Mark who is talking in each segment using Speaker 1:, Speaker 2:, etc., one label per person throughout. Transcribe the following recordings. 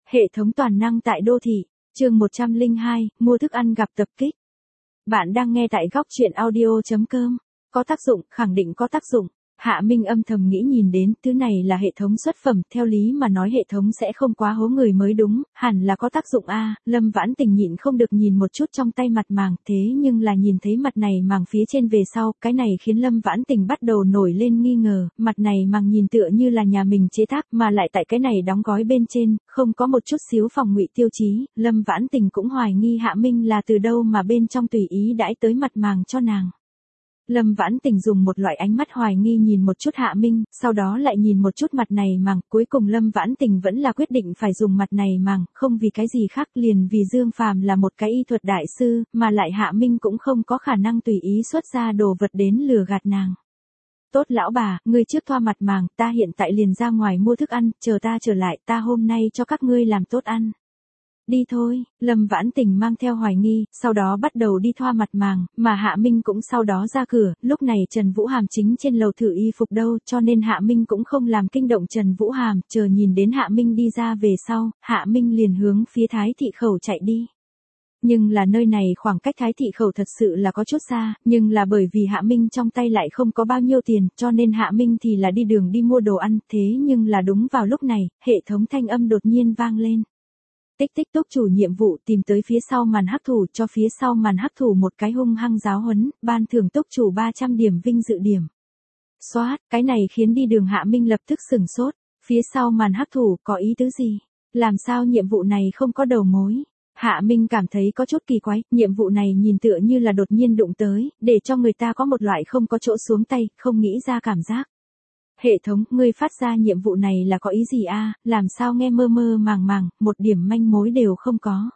Speaker 1: Hệ thống toàn năng tại đô thị, chương 102, mua thức ăn gặp tập kích. Bạn đang nghe tại góc truyện audio.com. Có tác dụng, khẳng định có tác dụng. Hạ Minh âm thầm nghĩ nhìn đến, thứ này là hệ thống xuất phẩm, theo lý mà nói hệ thống sẽ không quá hố người mới đúng, hẳn là có tác dụng a. Lâm Vãn Tình nhịn không được nhìn một chút trong tay mặt màng, thế nhưng là nhìn thấy mặt này màng phía trên về sau, cái này khiến Lâm Vãn Tình bắt đầu nổi lên nghi ngờ, mặt này màng nhìn tựa như là nhà mình chế tác, mà lại tại cái này đóng gói bên trên, không có một chút xíu phòng ngụy tiêu chí, Lâm Vãn Tình cũng hoài nghi Hạ Minh là từ đâu mà bên trong tùy ý đãi tới mặt màng cho nàng. Lâm Vãn Tình dùng một loại ánh mắt hoài nghi nhìn một chút Hạ Minh, sau đó lại nhìn một chút mặt này màng, cuối cùng Lâm Vãn Tình vẫn là quyết định phải dùng mặt này màng, không vì cái gì khác liền vì Dương Phàm là một cái y thuật đại sư, mà lại Hạ Minh cũng không có khả năng tùy ý xuất ra đồ vật đến lừa gạt nàng. Tốt lão bà, ngươi trước thoa mặt màng, ta hiện tại liền ra ngoài mua thức ăn, chờ ta trở lại, ta hôm nay cho các ngươi làm tốt ăn. Đi thôi, Lâm Vãn Tình mang theo hoài nghi, sau đó bắt đầu đi thoa mặt màng, mà Hạ Minh cũng sau đó ra cửa, lúc này Trần Vũ Hàm chính trên lầu thử y phục đâu, cho nên Hạ Minh cũng không làm kinh động Trần Vũ Hàm, chờ nhìn đến Hạ Minh đi ra về sau, Hạ Minh liền hướng phía Thái Thị Khẩu chạy đi. Nhưng là nơi này khoảng cách Thái Thị Khẩu thật sự là có chút xa, nhưng là bởi vì Hạ Minh trong tay lại không có bao nhiêu tiền, cho nên Hạ Minh thì là đi đường đi mua đồ ăn, thế nhưng là đúng vào lúc này, hệ thống thanh âm đột nhiên vang lên. Tích tích túc chủ nhiệm vụ tìm tới phía sau màn hắc thủ, cho phía sau màn hắc thủ một cái hung hăng giáo huấn, ban thưởng túc chủ 300 điểm vinh dự điểm. Xoát, cái này khiến đi đường Hạ Minh lập tức sửng sốt, phía sau màn hắc thủ có ý tứ gì? Làm sao nhiệm vụ này không có đầu mối? Hạ Minh cảm thấy có chút kỳ quái, nhiệm vụ này nhìn tựa như là đột nhiên đụng tới, để cho người ta có một loại không có chỗ xuống tay, không nghĩ ra cảm giác. Hệ thống, ngươi phát ra nhiệm vụ này là có ý gì a? Làm sao nghe mơ mơ màng màng, một điểm manh mối đều không có.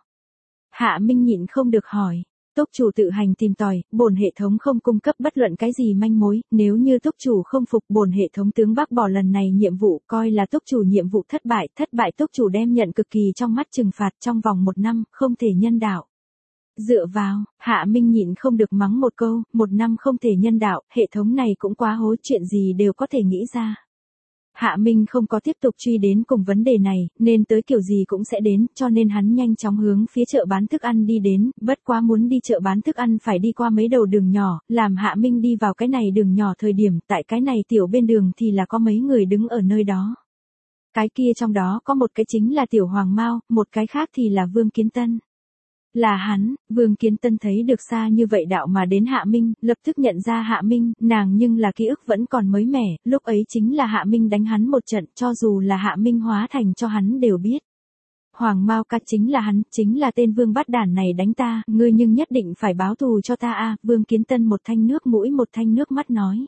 Speaker 1: Hạ Minh nhịn không được hỏi. Túc chủ tự hành tìm tòi, bổn hệ thống không cung cấp bất luận cái gì manh mối, nếu như túc chủ không phục bổn hệ thống tướng bác bỏ lần này nhiệm vụ, coi là túc chủ nhiệm vụ thất bại túc chủ đem nhận cực kỳ trong mắt trừng phạt trong vòng 1 năm, không thể nhân đạo. Dựa vào, Hạ Minh nhịn không được mắng một câu, 1 năm không thể nhân đạo, hệ thống này cũng quá hố, chuyện gì đều có thể nghĩ ra. Hạ Minh không có tiếp tục truy đến cùng vấn đề này, nên tới kiểu gì cũng sẽ đến, cho nên hắn nhanh chóng hướng phía chợ bán thức ăn đi đến, bất quá muốn đi chợ bán thức ăn phải đi qua mấy đầu đường nhỏ, làm Hạ Minh đi vào cái này đường nhỏ thời điểm, tại cái này tiểu bên đường thì là có mấy người đứng ở nơi đó. Cái kia trong đó có một cái chính là Tiểu Hoàng Mao, một cái khác thì là Vương Kiến Tân. Là hắn, Vương Kiến Tân thấy được xa như vậy đạo mà đến Hạ Minh, lập tức nhận ra Hạ Minh, nàng nhưng là ký ức vẫn còn mới mẻ, lúc ấy chính là Hạ Minh đánh hắn một trận, cho dù là Hạ Minh hóa thành cho hắn đều biết. Hoàng Mao ca chính là hắn, chính là tên Vương bát đản này đánh ta, ngươi nhưng nhất định phải báo thù cho ta a. Vương Kiến Tân một thanh nước mũi một thanh nước mắt nói.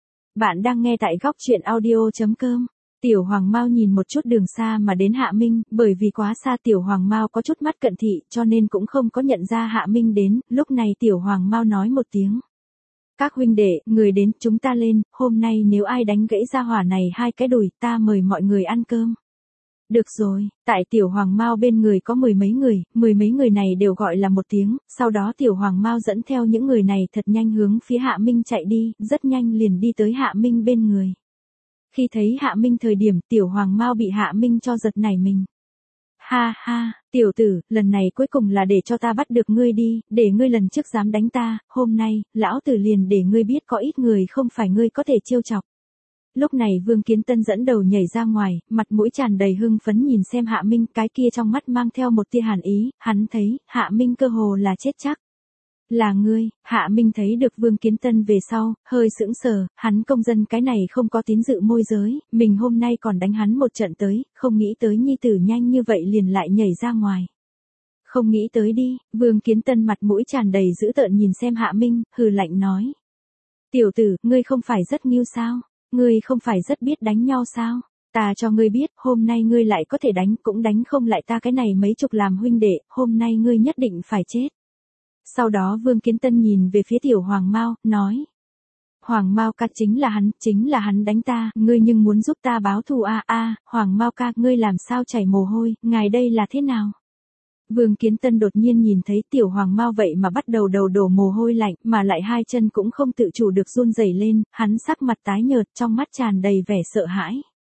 Speaker 1: Bạn đang nghe tại góc truyện audio.com. Tiểu Hoàng Mao nhìn một chút đường xa mà đến Hạ Minh, bởi vì quá xa Tiểu Hoàng Mao có chút mắt cận thị, cho nên cũng không có nhận ra Hạ Minh đến, lúc này Tiểu Hoàng Mao nói một tiếng. Các huynh đệ, người đến, chúng ta lên, hôm nay nếu ai đánh gãy ra hỏa này 2 cái đùi, ta mời mọi người ăn cơm. Được rồi, tại Tiểu Hoàng Mao bên người có mười mấy người này đều gọi là một tiếng, sau đó Tiểu Hoàng Mao dẫn theo những người này thật nhanh hướng phía Hạ Minh chạy đi, rất nhanh liền đi tới Hạ Minh bên người. Khi thấy Hạ Minh thời điểm Tiểu Hoàng Mao bị Hạ Minh cho giật nảy mình. Ha ha, tiểu tử, lần này cuối cùng là để cho ta bắt được ngươi đi, để ngươi lần trước dám đánh ta, hôm nay, lão tử liền để ngươi biết có ít người không phải ngươi có thể trêu chọc. Lúc này Vương Kiến Tân dẫn đầu nhảy ra ngoài, mặt mũi tràn đầy hưng phấn nhìn xem Hạ Minh, cái kia trong mắt mang theo một tia hàn ý, hắn thấy, Hạ Minh cơ hồ là chết chắc. Là ngươi, Hạ Minh thấy được Vương Kiến Tân về sau, hơi sững sờ, hắn công dân cái này không có tín dự môi giới, mình hôm nay còn đánh hắn một trận tới, không nghĩ tới nhi tử nhanh như vậy liền lại nhảy ra ngoài. Không nghĩ tới đi, Vương Kiến Tân mặt mũi tràn đầy dữ tợn nhìn xem Hạ Minh, hừ lạnh nói. Tiểu tử, ngươi không phải rất nghiêu sao? Ngươi không phải rất biết đánh nhau sao? Ta cho ngươi biết, hôm nay ngươi lại có thể đánh, cũng đánh không lại ta cái này mấy chục làm huynh đệ, hôm nay ngươi nhất định phải chết. Sau đó Vương Kiến Tân nhìn về phía Tiểu Hoàng Mao, nói. Hoàng Mao ca chính là hắn đánh ta, ngươi nhưng muốn giúp ta báo thù a. Hoàng Mao ca, ngươi làm sao chảy mồ hôi, ngài đây là thế nào? Vương Kiến Tân đột nhiên nhìn thấy Tiểu Hoàng Mao vậy mà bắt đầu đổ mồ hôi lạnh, mà lại 2 chân cũng không tự chủ được run rẩy lên, hắn sắc mặt tái nhợt, trong mắt tràn đầy vẻ sợ hãi.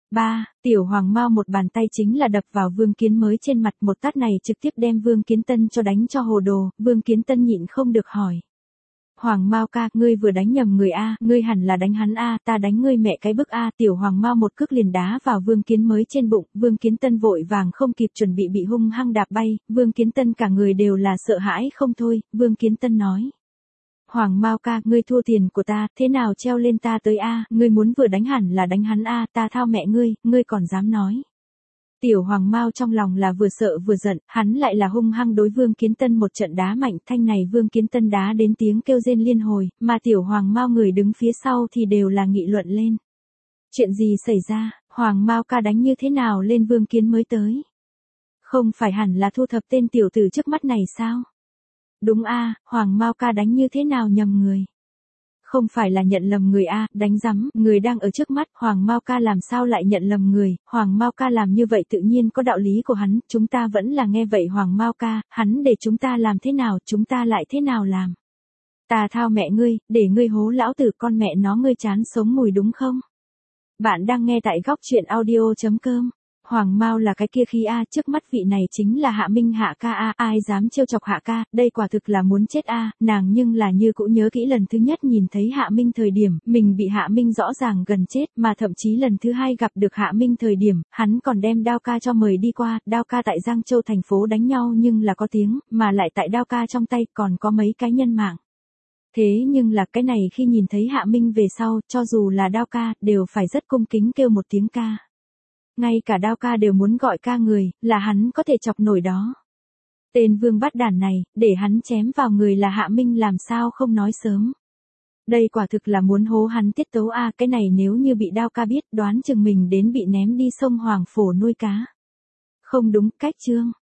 Speaker 1: 3. Tiểu Hoàng Mao một bàn tay chính là đập vào Vương Kiến mới trên mặt, một tát này trực tiếp đem Vương Kiến Tân cho đánh cho hồ đồ, Vương Kiến Tân nhịn không được hỏi. Hoàng Mao ca, ngươi vừa đánh nhầm người a, ngươi hẳn là đánh hắn a, ta đánh ngươi mẹ cái bức a. Tiểu Hoàng Mao một cước liền đá vào Vương Kiến mới trên bụng, Vương Kiến Tân vội vàng không kịp chuẩn bị hung hăng đạp bay, Vương Kiến Tân cả người đều là sợ hãi không thôi, Vương Kiến Tân nói. Hoàng Mao ca, ngươi thua tiền của ta, thế nào treo lên ta tới a, ngươi muốn vừa đánh hẳn là đánh hắn a, ta thao mẹ ngươi còn dám nói. Tiểu Hoàng Mao trong lòng là vừa sợ vừa giận, hắn lại là hung hăng đối Vương Kiến Tân một trận đá mạnh, thanh này Vương Kiến Tân đá đến tiếng kêu rên liên hồi, mà Tiểu Hoàng Mao người đứng phía sau thì đều là nghị luận lên. Chuyện gì xảy ra, Hoàng Mao ca đánh như thế nào lên Vương Kiến mới tới? Không phải hẳn là thu thập tên tiểu tử trước mắt này sao? Đúng a, Hoàng Mao ca đánh như thế nào nhầm người? Không phải là nhận lầm người a, đánh rắm, người đang ở trước mắt, Hoàng Mao ca làm sao lại nhận lầm người, Hoàng Mao ca làm như vậy tự nhiên có đạo lý của hắn, chúng ta vẫn là nghe vậy Hoàng Mao ca, hắn để chúng ta làm thế nào, chúng ta lại thế nào làm. Ta thao mẹ ngươi, để ngươi hố lão tử con mẹ nó ngươi chán sống mùi đúng không? Bạn đang nghe tại góc truyện audio.com. Hoàng Mao là cái kia khi a, trước mắt vị này chính là Hạ Minh Hạ ca a, ai dám trêu chọc Hạ ca, đây quả thực là muốn chết a, nàng nhưng là như cũ nhớ kỹ lần thứ nhất nhìn thấy Hạ Minh thời điểm, mình bị Hạ Minh rõ ràng gần chết, mà thậm chí lần thứ hai gặp được Hạ Minh thời điểm, hắn còn đem Đao ca cho mời đi qua, Đao ca tại Giang Châu thành phố đánh nhau nhưng là có tiếng, mà lại tại Đao ca trong tay còn có mấy cái nhân mạng. Thế nhưng là cái này khi nhìn thấy Hạ Minh về sau, cho dù là Đao ca, đều phải rất cung kính kêu một tiếng ca. Ngay cả Đao ca đều muốn gọi ca người, là hắn có thể chọc nổi đó. Tên vương bắt đản này, để hắn chém vào người là Hạ Minh làm sao không nói sớm. Đây quả thực là muốn hố hắn tiết tấu a, cái này nếu như bị Đao ca biết, đoán chừng mình đến bị ném đi sông Hoàng Phổ nuôi cá. Không đúng, cách chương.